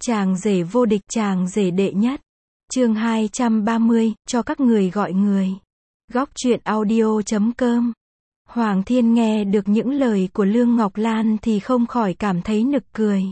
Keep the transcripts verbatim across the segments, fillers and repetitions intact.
Chàng rể vô địch, chàng rể đệ nhất. Chương hai trăm ba mươi, cho các người gọi người. Góc truyện audio chấm com. Hoàng Thiên nghe được những lời của Lương Ngọc Lan thì không khỏi cảm thấy nực cười.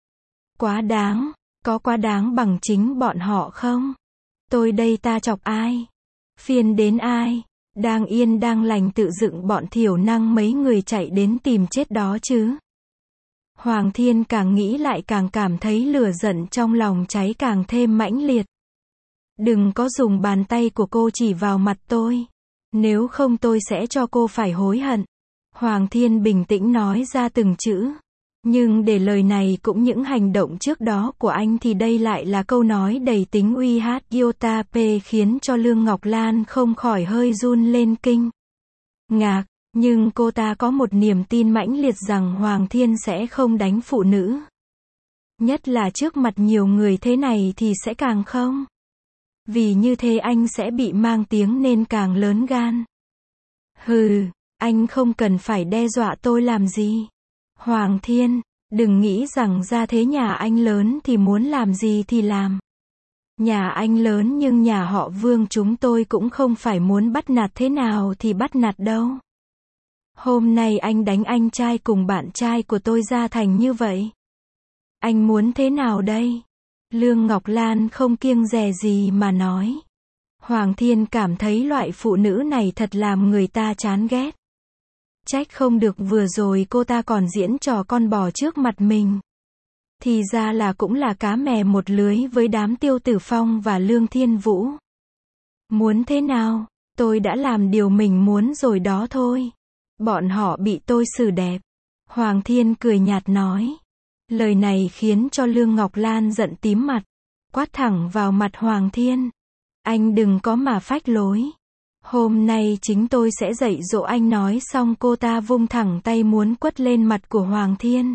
Quá đáng, có quá đáng bằng chính bọn họ không? Tôi đây ta chọc ai? Phiền đến ai? Đang yên đang lành tự dựng bọn thiểu năng mấy người chạy đến tìm chết đó chứ. Hoàng Thiên càng nghĩ lại càng cảm thấy lửa giận trong lòng cháy càng thêm mãnh liệt. Đừng có dùng bàn tay của cô chỉ vào mặt tôi. Nếu không tôi sẽ cho cô phải hối hận. Hoàng Thiên bình tĩnh nói ra từng chữ. Nhưng để lời này cũng những hành động trước đó của anh thì đây lại là câu nói đầy tính uy hát iota p khiến cho Lương Ngọc Lan không khỏi hơi run lên kinh ngạc. Nhưng cô ta có một niềm tin mãnh liệt rằng Hoàng Thiên sẽ không đánh phụ nữ. Nhất là trước mặt nhiều người thế này thì sẽ càng không. Vì như thế anh sẽ bị mang tiếng nên càng lớn gan. Hừ, anh không cần phải đe dọa tôi làm gì. Hoàng Thiên, đừng nghĩ rằng ra thế nhà anh lớn thì muốn làm gì thì làm. Nhà anh lớn nhưng nhà họ Vương chúng tôi cũng không phải muốn bắt nạt thế nào thì bắt nạt đâu. Hôm nay anh đánh anh trai cùng bạn trai của tôi ra thành như vậy. Anh muốn thế nào đây? Lương Ngọc Lan không kiêng dè gì mà nói. Hoàng Thiên cảm thấy loại phụ nữ này thật làm người ta chán ghét. Trách không được vừa rồi cô ta còn diễn trò con bò trước mặt mình. Thì ra là cũng là cá mè một lưới với đám Tiêu Tử Phong và Lương Thiên Vũ. Muốn thế nào? Tôi đã làm điều mình muốn rồi đó thôi. Bọn họ bị tôi xử đẹp. Hoàng Thiên cười nhạt nói. Lời này khiến cho Lương Ngọc Lan giận tím mặt. Quát thẳng vào mặt Hoàng Thiên. Anh đừng có mà phách lối. Hôm nay chính tôi sẽ dạy dỗ anh. Nói xong cô ta vung thẳng tay muốn quất lên mặt của Hoàng Thiên.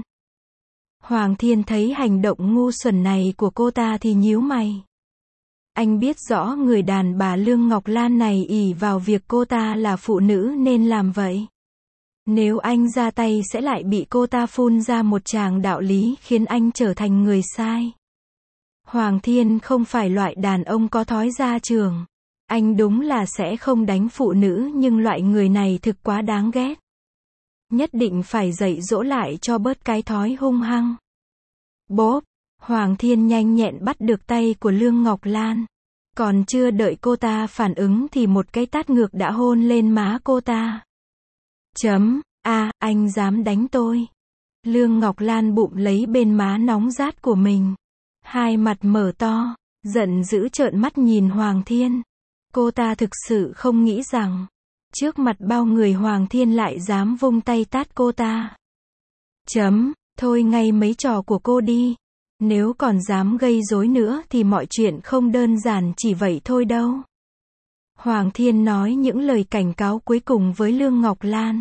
Hoàng Thiên thấy hành động ngu xuẩn này của cô ta thì nhíu mày. Anh biết rõ người đàn bà Lương Ngọc Lan này ỷ vào việc cô ta là phụ nữ nên làm vậy. Nếu anh ra tay sẽ lại bị cô ta phun ra một tràng đạo lý khiến anh trở thành người sai. Hoàng Thiên không phải loại đàn ông có thói ra trường. Anh đúng là sẽ không đánh phụ nữ nhưng loại người này thực quá đáng ghét. Nhất định phải dạy dỗ lại cho bớt cái thói hung hăng. Bốp, Hoàng Thiên nhanh nhẹn bắt được tay của Lương Ngọc Lan. Còn chưa đợi cô ta phản ứng thì một cái tát ngược đã hôn lên má cô ta. Chấm, a, à, anh dám đánh tôi. Lương Ngọc Lan bụm lấy bên má nóng rát của mình. Hai mặt mở to, giận dữ trợn mắt nhìn Hoàng Thiên. Cô ta thực sự không nghĩ rằng, trước mặt bao người Hoàng Thiên lại dám vung tay tát cô ta. Chấm, thôi ngay mấy trò của cô đi. Nếu còn dám gây rối nữa thì mọi chuyện không đơn giản chỉ vậy thôi đâu. Hoàng Thiên nói những lời cảnh cáo cuối cùng với Lương Ngọc Lan.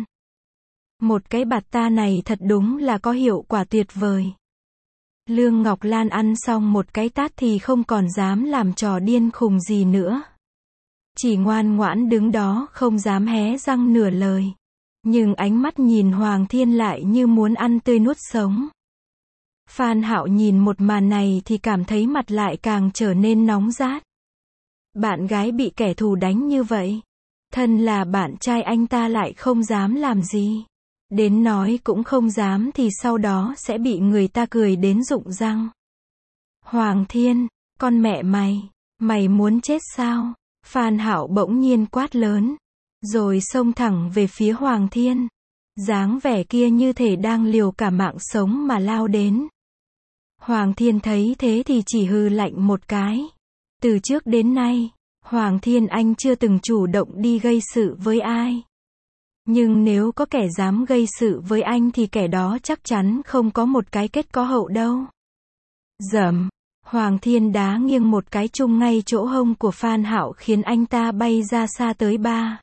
Một cái bạt ta này thật đúng là có hiệu quả tuyệt vời. Lương Ngọc Lan ăn xong một cái tát thì không còn dám làm trò điên khùng gì nữa. Chỉ ngoan ngoãn đứng đó không dám hé răng nửa lời. Nhưng ánh mắt nhìn Hoàng Thiên lại như muốn ăn tươi nuốt sống. Phan Hạo nhìn một màn này thì cảm thấy mặt lại càng trở nên nóng rát. Bạn gái bị kẻ thù đánh như vậy. Thân là bạn trai anh ta lại không dám làm gì. Đến nói cũng không dám thì sau đó sẽ bị người ta cười đến rụng răng. Hoàng Thiên, con mẹ mày, mày muốn chết sao? Phan Hạo bỗng nhiên quát lớn. Rồi xông thẳng về phía Hoàng Thiên. Dáng vẻ kia như thể đang liều cả mạng sống mà lao đến. Hoàng Thiên thấy thế thì chỉ hừ lạnh một cái. Từ trước đến nay, Hoàng Thiên anh chưa từng chủ động đi gây sự với ai. Nhưng nếu có kẻ dám gây sự với anh thì kẻ đó chắc chắn không có một cái kết có hậu đâu. Dầm, Hoàng Thiên đá nghiêng một cái trúng ngay chỗ hông của Phan Hạo khiến anh ta bay ra xa tới ba,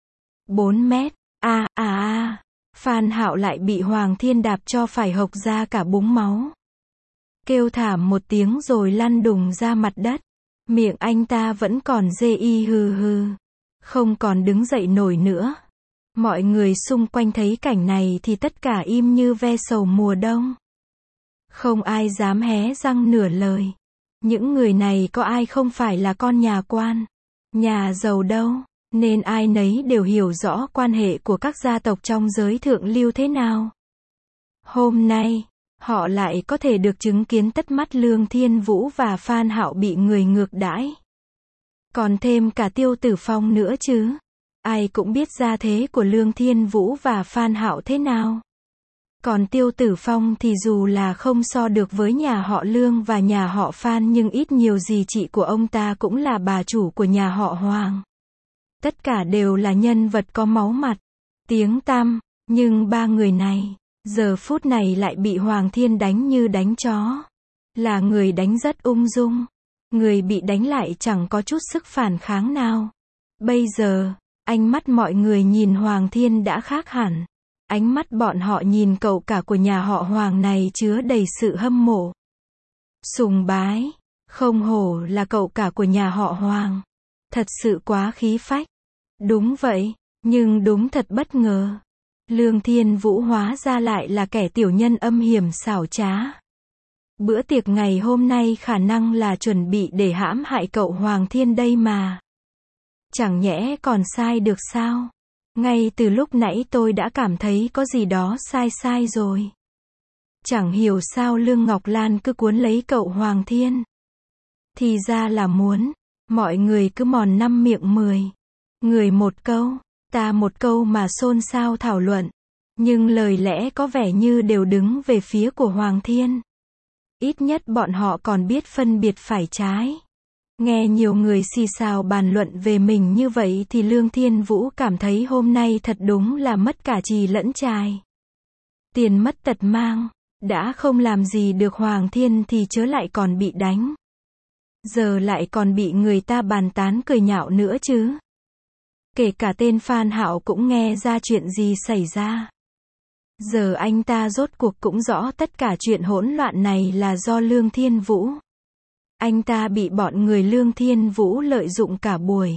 bốn mét. A à a, Phan Hạo lại bị Hoàng Thiên đạp cho phải hộc ra cả búng máu. Kêu thảm một tiếng rồi lăn đùng ra mặt đất. Miệng anh ta vẫn còn dê y hừ hừ. Không còn đứng dậy nổi nữa. Mọi người xung quanh thấy cảnh này thì tất cả im như ve sầu mùa đông. Không ai dám hé răng nửa lời. Những người này có ai không phải là con nhà quan, nhà giàu đâu, nên ai nấy đều hiểu rõ quan hệ của các gia tộc trong giới thượng lưu thế nào. Hôm nay, họ lại có thể được chứng kiến tất mắt Lương Thiên Vũ và Phan Hạo bị người ngược đãi. Còn thêm cả Tiêu Tử Phong nữa chứ. Ai cũng biết gia thế của Lương Thiên Vũ và Phan Hạo thế nào. Còn Tiêu Tử Phong thì dù là không so được với nhà họ Lương và nhà họ Phan nhưng ít nhiều gì chị của ông ta cũng là bà chủ của nhà họ Hoàng. Tất cả đều là nhân vật có máu mặt, tiếng tăm, nhưng ba người này, giờ phút này lại bị Hoàng Thiên đánh như đánh chó. Là người đánh rất ung dung, người bị đánh lại chẳng có chút sức phản kháng nào. Bây giờ, ánh mắt mọi người nhìn Hoàng Thiên đã khác hẳn. Ánh mắt bọn họ nhìn cậu cả của nhà họ Hoàng này chứa đầy sự hâm mộ, sùng bái. Không hổ là cậu cả của nhà họ Hoàng. Thật sự quá khí phách. Đúng vậy, nhưng đúng thật bất ngờ. Lương Thiên Vũ hóa ra lại là kẻ tiểu nhân âm hiểm xảo trá. Bữa tiệc ngày hôm nay khả năng là chuẩn bị để hãm hại cậu Hoàng Thiên đây mà. Chẳng nhẽ còn sai được sao? Ngay từ lúc nãy tôi đã cảm thấy có gì đó sai sai rồi. Chẳng hiểu sao Lương Ngọc Lan cứ cuốn lấy cậu Hoàng Thiên. Thì ra là muốn, mọi người cứ mòn năm miệng mười. Người một câu, ta một câu mà xôn xao thảo luận. Nhưng lời lẽ có vẻ như đều đứng về phía của Hoàng Thiên. Ít nhất bọn họ còn biết phân biệt phải trái. Nghe nhiều người xì xào bàn luận về mình như vậy thì Lương Thiên Vũ cảm thấy hôm nay thật đúng là mất cả trì lẫn trài. Tiền mất tật mang, đã không làm gì được Hoàng Thiên thì chớ lại còn bị đánh. Giờ lại còn bị người ta bàn tán cười nhạo nữa chứ. Kể cả tên Phan Hạo cũng nghe ra chuyện gì xảy ra. Giờ anh ta rốt cuộc cũng rõ tất cả chuyện hỗn loạn này là do Lương Thiên Vũ. Anh ta bị bọn người Lương Thiên Vũ lợi dụng cả buổi.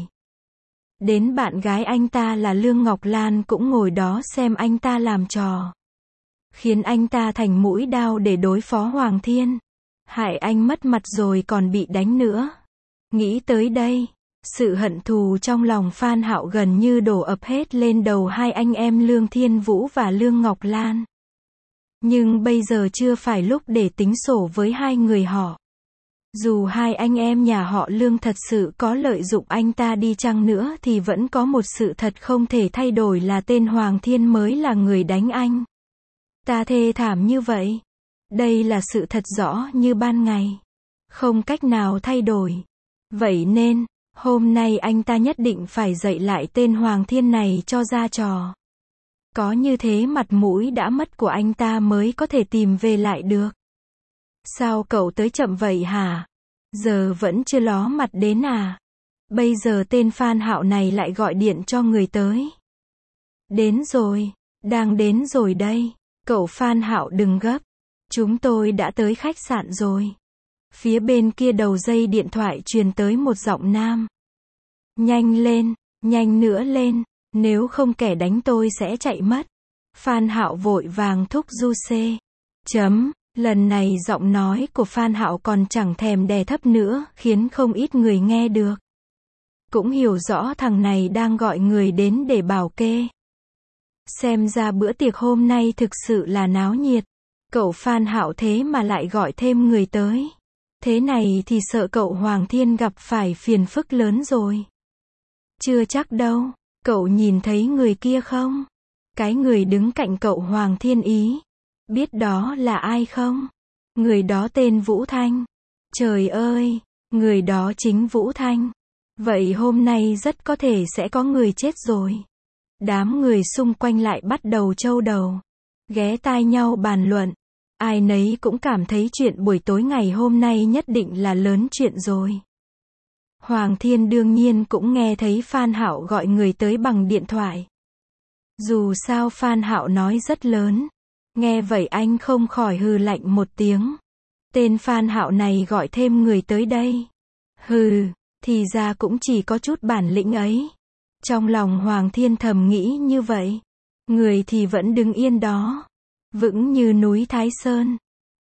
Đến bạn gái anh ta là Lương Ngọc Lan cũng ngồi đó xem anh ta làm trò. Khiến anh ta thành mũi đao để đối phó Hoàng Thiên. Hại anh mất mặt rồi còn bị đánh nữa. Nghĩ tới đây, sự hận thù trong lòng Phan Hạo gần như đổ ập hết lên đầu hai anh em Lương Thiên Vũ và Lương Ngọc Lan. Nhưng bây giờ chưa phải lúc để tính sổ với hai người họ. Dù hai anh em nhà họ Lương thật sự có lợi dụng anh ta đi chăng nữa thì vẫn có một sự thật không thể thay đổi là tên Hoàng Thiên mới là người đánh anh ta thê thảm như vậy. Đây là sự thật rõ như ban ngày. Không cách nào thay đổi. Vậy nên, hôm nay anh ta nhất định phải dạy lại tên Hoàng Thiên này cho ra trò. Có như thế mặt mũi đã mất của anh ta mới có thể tìm về lại được. Sao cậu tới chậm vậy hả? Giờ vẫn chưa ló mặt đến à? Bây giờ tên Phan Hạo này lại gọi điện cho người tới. Đến rồi, đang đến rồi đây. Cậu Phan Hạo đừng gấp. Chúng tôi đã tới khách sạn rồi. Phía bên kia đầu dây điện thoại truyền tới một giọng nam. Nhanh lên, nhanh nữa lên, nếu không kẻ đánh tôi sẽ chạy mất. Phan Hạo vội vàng thúc giục xe. Chấm. Lần này giọng nói của Phan Hạo còn chẳng thèm đè thấp nữa, khiến không ít người nghe được. Cũng hiểu rõ thằng này đang gọi người đến để bảo kê. Xem ra bữa tiệc hôm nay thực sự là náo nhiệt. Cậu Phan Hạo thế mà lại gọi thêm người tới. Thế này thì sợ cậu Hoàng Thiên gặp phải phiền phức lớn rồi. Chưa chắc đâu, cậu nhìn thấy người kia không? Cái người đứng cạnh cậu Hoàng Thiên ý. Biết đó là ai không? Người đó tên Vũ Thanh. Trời ơi, người đó chính Vũ Thanh. Vậy hôm nay rất có thể sẽ có người chết rồi. Đám người xung quanh lại bắt đầu trâu đầu. Ghé tai nhau bàn luận. Ai nấy cũng cảm thấy chuyện buổi tối ngày hôm nay nhất định là lớn chuyện rồi. Hoàng Thiên đương nhiên cũng nghe thấy Phan Hạo gọi người tới bằng điện thoại. Dù sao Phan Hạo nói rất lớn. Nghe vậy anh không khỏi hừ lạnh một tiếng. Tên Phan Hạo này gọi thêm người tới đây. Hừ, thì ra cũng chỉ có chút bản lĩnh ấy. Trong lòng Hoàng Thiên thầm nghĩ như vậy. Người thì vẫn đứng yên đó. Vững như núi Thái Sơn.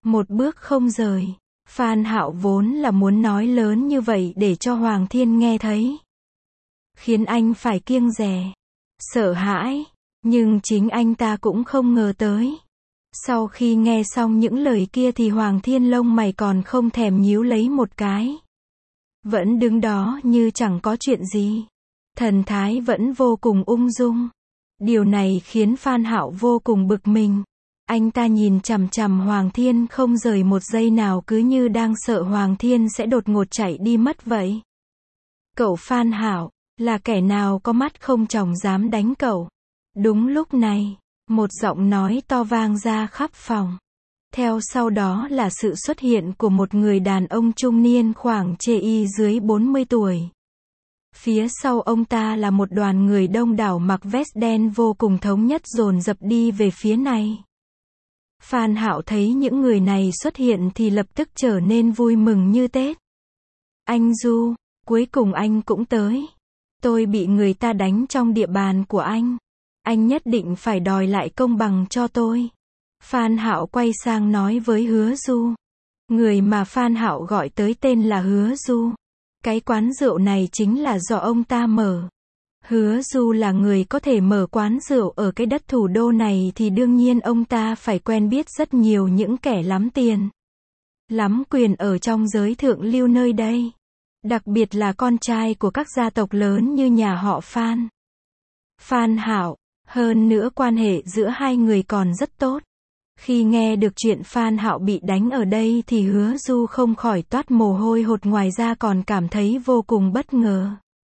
một bước không rời. Phan Hạo vốn là muốn nói lớn như vậy để cho Hoàng Thiên nghe thấy, khiến anh phải kiêng dè, sợ hãi, nhưng chính anh ta cũng không ngờ tới. Sau khi nghe xong những lời kia thì Hoàng Thiên lông mày còn không thèm nhíu lấy một cái, vẫn đứng đó như chẳng có chuyện gì, thần thái vẫn vô cùng ung dung. Điều này khiến Phan Hạo vô cùng bực mình. Anh ta nhìn chằm chằm Hoàng Thiên không rời một giây nào, cứ như đang sợ Hoàng Thiên sẽ đột ngột chạy đi mất vậy. Cậu Phan Hạo, là kẻ nào có mắt không tròng dám đánh cậu? Đúng lúc này, một giọng nói to vang ra khắp phòng. Theo sau đó là sự xuất hiện của một người đàn ông trung niên khoảng chê y dưới bốn mươi tuổi. Phía sau ông ta là một đoàn người đông đảo mặc vest đen vô cùng thống nhất dồn dập đi về phía này. Phan Hạo thấy những người này xuất hiện thì lập tức trở nên vui mừng như Tết. Anh Du, cuối cùng anh cũng tới. Tôi bị người ta đánh trong địa bàn của anh. Anh nhất định phải đòi lại công bằng cho tôi. Phan Hạo quay sang nói với Hứa Du. Người mà Phan Hạo gọi tới tên là Hứa Du. Cái quán rượu này chính là do ông ta mở. Hứa Du là người có thể mở quán rượu ở cái đất thủ đô này thì đương nhiên ông ta phải quen biết rất nhiều những kẻ lắm tiền, lắm quyền ở trong giới thượng lưu nơi đây. Đặc biệt là con trai của các gia tộc lớn như nhà họ Phan, Phan Hạo. Hơn nữa quan hệ giữa hai người còn rất tốt. Khi nghe được chuyện Phan Hạo bị đánh ở đây thì Hứa Du không khỏi toát mồ hôi hột, ngoài ra còn cảm thấy vô cùng bất ngờ.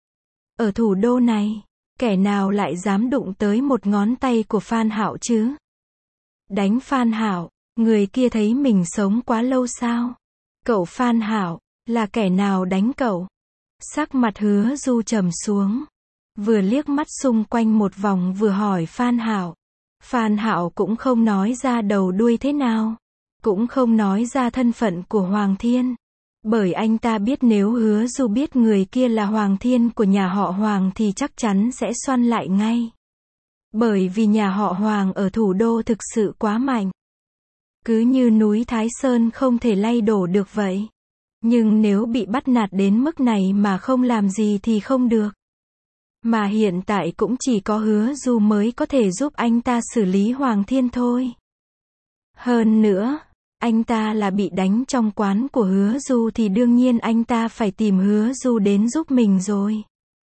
Ở thủ đô này, kẻ nào lại dám đụng tới một ngón tay của Phan Hạo chứ? Đánh Phan Hạo, người kia thấy mình sống quá lâu sao? Cậu Phan Hạo, là kẻ nào đánh cậu? Sắc mặt Hứa Du trầm xuống, vừa liếc mắt xung quanh một vòng vừa hỏi Phan Hạo. Phan Hạo cũng không nói ra đầu đuôi thế nào, cũng không nói ra thân phận của Hoàng Thiên. Bởi anh ta biết nếu Hứa Du biết người kia là Hoàng Thiên của nhà họ Hoàng thì chắc chắn sẽ xoăn lại ngay. Bởi vì nhà họ Hoàng ở thủ đô thực sự quá mạnh. Cứ như núi Thái Sơn không thể lay đổ được vậy. Nhưng nếu bị bắt nạt đến mức này mà không làm gì thì không được. Mà hiện tại cũng chỉ có Hứa Du mới có thể giúp anh ta xử lý Hoàng Thiên thôi. Hơn nữa, anh ta là bị đánh trong quán của Hứa Du thì đương nhiên anh ta phải tìm Hứa Du đến giúp mình rồi.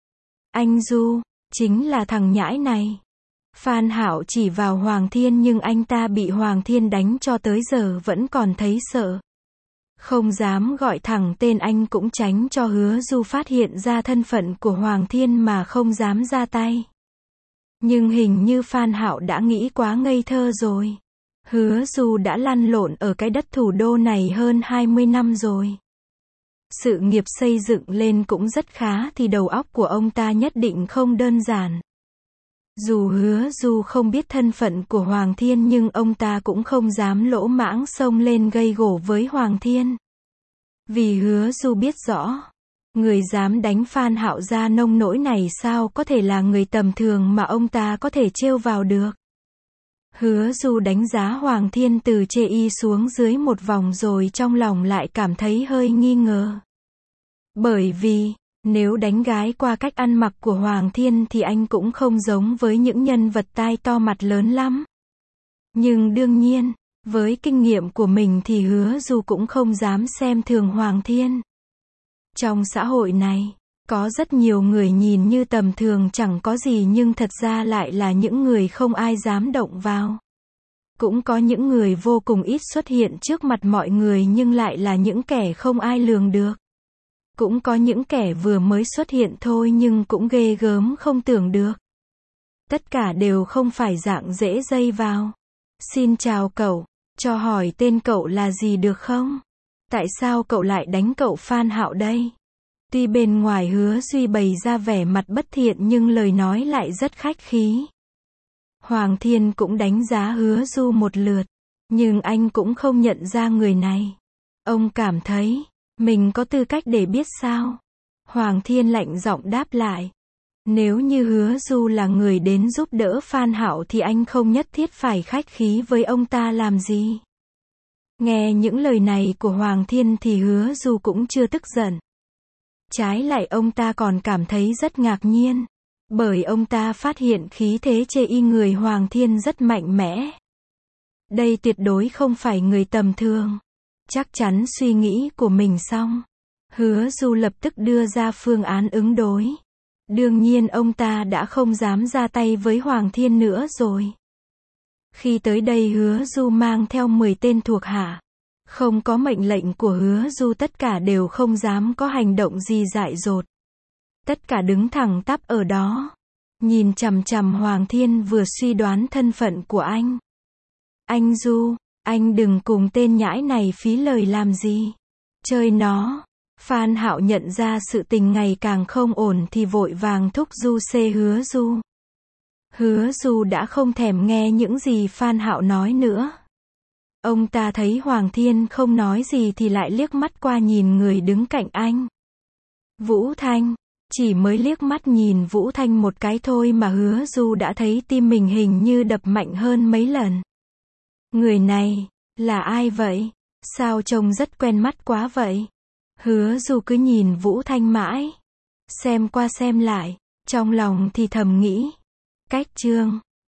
Anh Du, chính là thằng nhãi này. Phan Hạo chỉ vào Hoàng Thiên nhưng anh ta bị Hoàng Thiên đánh cho tới giờ vẫn còn thấy sợ. Không dám gọi thẳng tên, anh cũng tránh cho Hứa Du phát hiện ra thân phận của Hoàng Thiên mà không dám ra tay. Nhưng hình như Phan Hạo đã nghĩ quá ngây thơ rồi. Hứa Du đã lăn lộn ở cái đất thủ đô này hơn hai mươi năm rồi. Sự nghiệp xây dựng lên cũng rất khá thì đầu óc của ông ta nhất định không đơn giản. Dù Hứa Du không biết thân phận của Hoàng Thiên nhưng ông ta cũng không dám lỗ mãng xông lên gây gổ với Hoàng Thiên. Vì Hứa Du biết rõ, người dám đánh Phan Hạo ra nông nỗi này sao có thể là người tầm thường mà ông ta có thể trêu vào được. Hứa Du đánh giá Hoàng Thiên từ chê y xuống dưới một vòng rồi trong lòng lại cảm thấy hơi nghi ngờ. Bởi vì, nếu đánh gái qua cách ăn mặc của Hoàng Thiên thì anh cũng không giống với những nhân vật tai to mặt lớn lắm. Nhưng đương nhiên, với kinh nghiệm của mình thì Hứa Du cũng không dám xem thường Hoàng Thiên. Trong xã hội này, có rất nhiều người nhìn như tầm thường chẳng có gì nhưng thật ra lại là những người không ai dám động vào. Cũng có những người vô cùng ít xuất hiện trước mặt mọi người nhưng lại là những kẻ không ai lường được. Cũng có những kẻ vừa mới xuất hiện thôi nhưng cũng ghê gớm không tưởng được. Tất cả đều không phải dạng dễ dây vào. Xin chào cậu, cho hỏi tên cậu là gì được không? Tại sao cậu lại đánh cậu Phan Hạo đây? Tuy bên ngoài Hứa Duy bày ra vẻ mặt bất thiện nhưng lời nói lại rất khách khí. Hoàng Thiên cũng đánh giá Hứa Du một lượt, nhưng anh cũng không nhận ra người này. Ông cảm thấy, mình có tư cách để biết sao? Hoàng Thiên lạnh giọng đáp lại. Nếu như Hứa Du là người đến giúp đỡ Phan Hạo thì anh không nhất thiết phải khách khí với ông ta làm gì. Nghe những lời này của Hoàng Thiên thì Hứa Du cũng chưa tức giận. Trái lại ông ta còn cảm thấy rất ngạc nhiên. Bởi ông ta phát hiện khí thế chê y người Hoàng Thiên rất mạnh mẽ. Đây tuyệt đối không phải người tầm thường. Chắc chắn suy nghĩ của mình xong. Hứa Du lập tức đưa ra phương án ứng đối. Đương nhiên ông ta đã không dám ra tay với Hoàng Thiên nữa rồi. Khi tới đây Hứa Du mang theo mười tên thuộc hạ. Không có mệnh lệnh của Hứa Du tất cả đều không dám có hành động gì dại dột. Tất cả đứng thẳng tắp ở đó. Nhìn chằm chằm Hoàng Thiên vừa suy đoán thân phận của anh. Anh Du, anh đừng cùng tên nhãi này phí lời làm gì. Chơi nó. Phan Hạo nhận ra sự tình ngày càng không ổn thì vội vàng thúc giục Hứa Du. Hứa Du đã không thèm nghe những gì Phan Hạo nói nữa. Ông ta thấy Hoàng Thiên không nói gì thì lại liếc mắt qua nhìn người đứng cạnh anh. Vũ Thanh. Chỉ mới liếc mắt nhìn Vũ Thanh một cái thôi mà Hứa Du đã thấy tim mình hình như đập mạnh hơn mấy lần. Người này, là ai vậy? Sao trông rất quen mắt quá vậy? Hứa Du cứ nhìn Vũ Thanh mãi. Xem qua xem lại, trong lòng thì thầm nghĩ. Cách chương